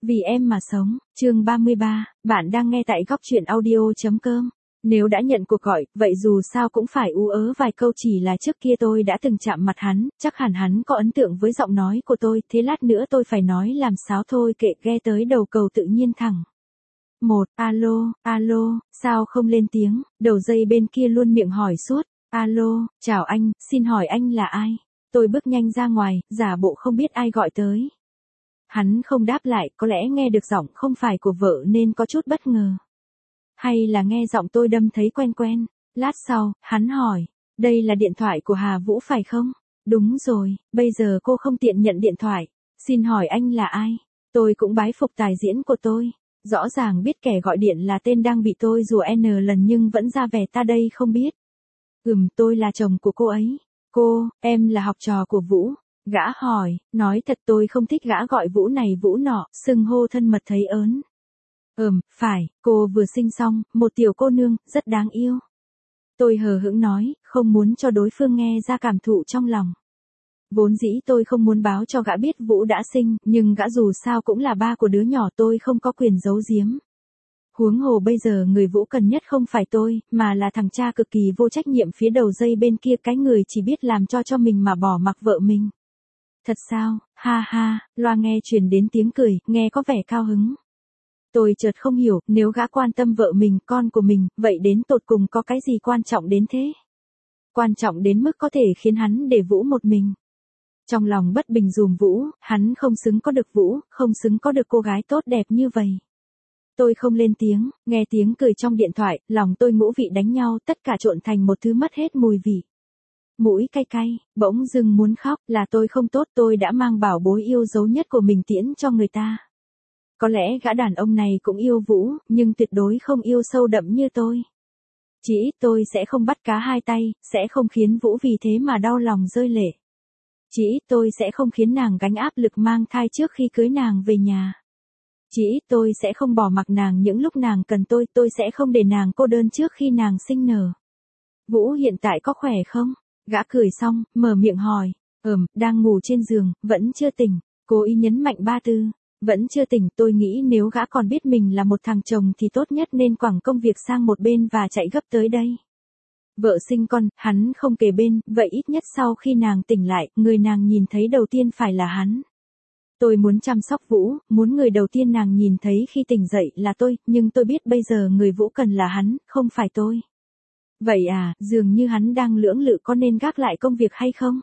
Vì em mà sống, chương 33, bạn đang nghe tại góc truyện audio.com. Nếu đã nhận cuộc gọi, vậy dù sao cũng phải ú ớ vài câu, chỉ là trước kia tôi đã từng chạm mặt hắn, chắc hẳn hắn có ấn tượng với giọng nói của tôi, thế lát nữa tôi phải nói làm sáo thôi, kệ, ghe tới đầu cầu tự nhiên thẳng. Alo, sao không lên tiếng, đầu dây bên kia luôn miệng hỏi suốt, alo, chào anh, xin hỏi anh là ai? Tôi bước nhanh ra ngoài, giả bộ không biết ai gọi tới. Hắn không đáp lại, có lẽ nghe được giọng không phải của vợ nên có chút bất ngờ. Hay là nghe giọng tôi đâm thấy quen quen. Lát sau, hắn hỏi, đây là điện thoại của Hà Vũ phải không? Đúng rồi, bây giờ cô không tiện nhận điện thoại. Xin hỏi anh là ai? Tôi cũng bái phục tài diễn của tôi. Rõ ràng biết kẻ gọi điện là tên đang bị tôi rủa N lần nhưng vẫn ra vẻ ta đây không biết. Tôi là chồng của cô ấy. Cô, em là học trò của Vũ. Gã hỏi, nói thật tôi không thích gã gọi Vũ này Vũ nọ, xưng hô thân mật thấy ớn. Phải, cô vừa sinh xong, một tiểu cô nương, rất đáng yêu. Tôi hờ hững nói, không muốn cho đối phương nghe ra cảm thụ trong lòng. Vốn dĩ tôi không muốn báo cho gã biết Vũ đã sinh, nhưng gã dù sao cũng là ba của đứa nhỏ, tôi không có quyền giấu giếm. Huống hồ bây giờ người Vũ cần nhất không phải tôi, mà là thằng cha cực kỳ vô trách nhiệm phía đầu dây bên kia, cái người chỉ biết làm cho mình mà bỏ mặc vợ mình. Thật sao, ha ha, loa nghe truyền đến tiếng cười, nghe có vẻ cao hứng. Tôi chợt không hiểu, nếu gã quan tâm vợ mình, con của mình, vậy đến tột cùng có cái gì quan trọng đến thế? Quan trọng đến mức có thể khiến hắn để Vũ một mình. Trong lòng bất bình dùm Vũ, hắn không xứng có được Vũ, không xứng có được cô gái tốt đẹp như vậy. Tôi không lên tiếng, nghe tiếng cười trong điện thoại, lòng tôi ngũ vị đánh nhau, tất cả trộn thành một thứ mất hết mùi vị. Mũi cay cay, bỗng dưng muốn khóc, là tôi không tốt, tôi đã mang bảo bối yêu dấu nhất của mình tiễn cho người ta. Có lẽ gã đàn ông này cũng yêu Vũ, nhưng tuyệt đối không yêu sâu đậm như tôi. Chỉ ít tôi sẽ không bắt cá hai tay, sẽ không khiến Vũ vì thế mà đau lòng rơi lệ. Chỉ ít tôi sẽ không khiến nàng gánh áp lực mang thai trước khi cưới nàng về nhà. Chỉ ít tôi sẽ không bỏ mặc nàng những lúc nàng cần tôi sẽ không để nàng cô đơn trước khi nàng sinh nở. Vũ hiện tại có khỏe không? Gã cười xong, mở miệng hỏi. Đang ngủ trên giường, vẫn chưa tỉnh. Cố ý nhấn mạnh 34. Vẫn chưa tỉnh, tôi nghĩ nếu gã còn biết mình là một thằng chồng thì tốt nhất nên quẳng công việc sang một bên và chạy gấp tới đây. Vợ sinh con, hắn không kề bên, vậy ít nhất sau khi nàng tỉnh lại, người nàng nhìn thấy đầu tiên phải là hắn. Tôi muốn chăm sóc Vũ, muốn người đầu tiên nàng nhìn thấy khi tỉnh dậy là tôi, nhưng tôi biết bây giờ người Vũ cần là hắn, không phải tôi. Vậy à, dường như hắn đang lưỡng lự có nên gác lại công việc hay không?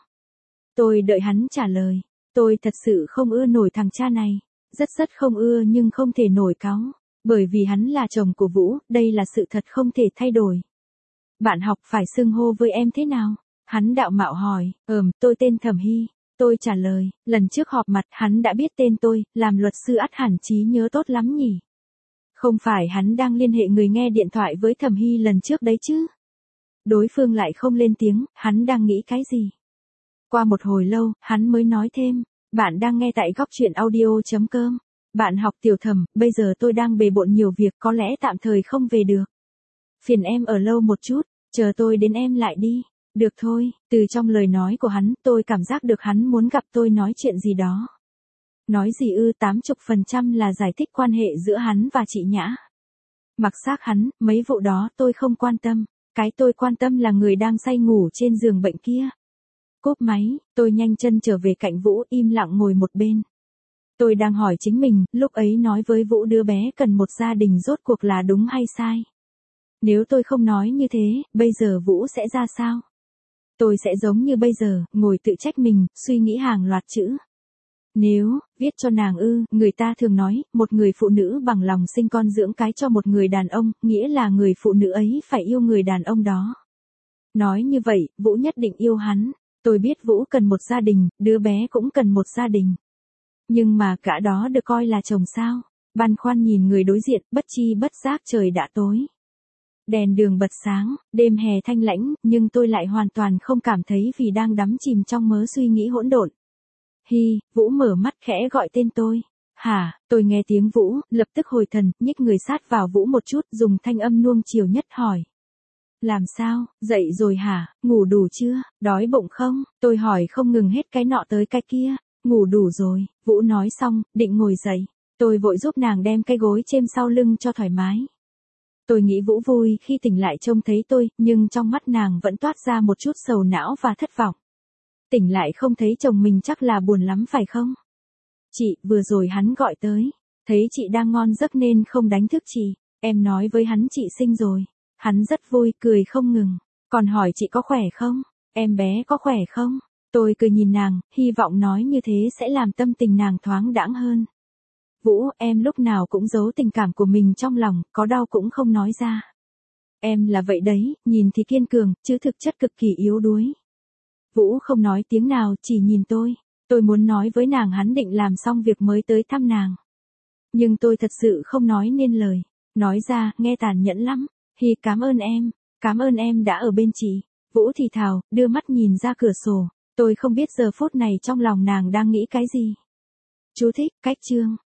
Tôi đợi hắn trả lời. Tôi thật sự không ưa nổi thằng cha này. Rất không ưa nhưng không thể nổi cáu. Bởi vì hắn là chồng của Vũ, đây là sự thật không thể thay đổi. Bạn học phải xưng hô với em thế nào? Hắn đạo mạo hỏi. Tôi tên Thẩm Hy. Tôi trả lời, lần trước họp mặt hắn đã biết tên tôi, làm luật sư ắt hẳn trí nhớ tốt lắm nhỉ? Không phải hắn đang liên hệ người nghe điện thoại với Thẩm Hy lần trước đấy chứ? Đối phương lại không lên tiếng, hắn đang nghĩ cái gì? Qua một hồi lâu, hắn mới nói thêm, bạn đang nghe tại góc truyện audio.com. Bạn học Tiểu Thẩm, bây giờ tôi đang bề bộn nhiều việc, có lẽ tạm thời không về được. Phiền em ở lâu một chút, chờ tôi đến em lại đi. Được thôi, từ trong lời nói của hắn, tôi cảm giác được hắn muốn gặp tôi nói chuyện gì đó. Nói gì 80% là giải thích quan hệ giữa hắn và chị Nhã. Mặc xác hắn, mấy vụ đó tôi không quan tâm. Cái tôi quan tâm là người đang say ngủ trên giường bệnh kia. Cúp máy, tôi nhanh chân trở về cạnh Vũ, im lặng ngồi một bên. Tôi đang hỏi chính mình, lúc ấy nói với Vũ đứa bé cần một gia đình rốt cuộc là đúng hay sai? Nếu tôi không nói như thế, bây giờ Vũ sẽ ra sao? Tôi sẽ giống như bây giờ, ngồi tự trách mình, suy nghĩ hàng loạt chữ. Nếu, viết cho nàng người ta thường nói, một người phụ nữ bằng lòng sinh con dưỡng cái cho một người đàn ông, nghĩa là người phụ nữ ấy phải yêu người đàn ông đó. Nói như vậy, Vũ nhất định yêu hắn. Tôi biết Vũ cần một gia đình, đứa bé cũng cần một gia đình. Nhưng mà cả đó được coi là chồng sao? Băn khoăn nhìn người đối diện, bất chi bất giác trời đã tối. Đèn đường bật sáng, đêm hè thanh lãnh, nhưng tôi lại hoàn toàn không cảm thấy vì đang đắm chìm trong mớ suy nghĩ hỗn độn. Hi, Vũ mở mắt khẽ gọi tên tôi. Hả, tôi nghe tiếng Vũ, lập tức hồi thần, nhích người sát vào Vũ một chút, dùng thanh âm nuông chiều nhất hỏi. Làm sao, dậy rồi hả, ngủ đủ chưa, đói bụng không? Tôi hỏi không ngừng hết cái nọ tới cái kia. Ngủ đủ rồi, Vũ nói xong, định ngồi dậy. Tôi vội giúp nàng đem cái gối chêm sau lưng cho thoải mái. Tôi nghĩ Vũ vui khi tỉnh lại trông thấy tôi, nhưng trong mắt nàng vẫn toát ra một chút sầu não và thất vọng. Tỉnh lại không thấy chồng mình chắc là buồn lắm phải không? Chị, vừa rồi hắn gọi tới. Thấy chị đang ngon giấc nên không đánh thức chị. Em nói với hắn chị sinh rồi. Hắn rất vui, cười không ngừng. Còn hỏi chị có khỏe không? Em bé có khỏe không? Tôi cười nhìn nàng, hy vọng nói như thế sẽ làm tâm tình nàng thoáng đãng hơn. Vũ, em lúc nào cũng giấu tình cảm của mình trong lòng, có đau cũng không nói ra. Em là vậy đấy, nhìn thì kiên cường, chứ thực chất cực kỳ yếu đuối. Vũ không nói tiếng nào, chỉ nhìn tôi. Tôi muốn nói với nàng hắn định làm xong việc mới tới thăm nàng. Nhưng tôi thật sự không nói nên lời. Nói ra, nghe tàn nhẫn lắm. Hi, cảm ơn em đã ở bên chị. Vũ thì thào, đưa mắt nhìn ra cửa sổ. Tôi không biết giờ phút này trong lòng nàng đang nghĩ cái gì. Chú thích, cách chương.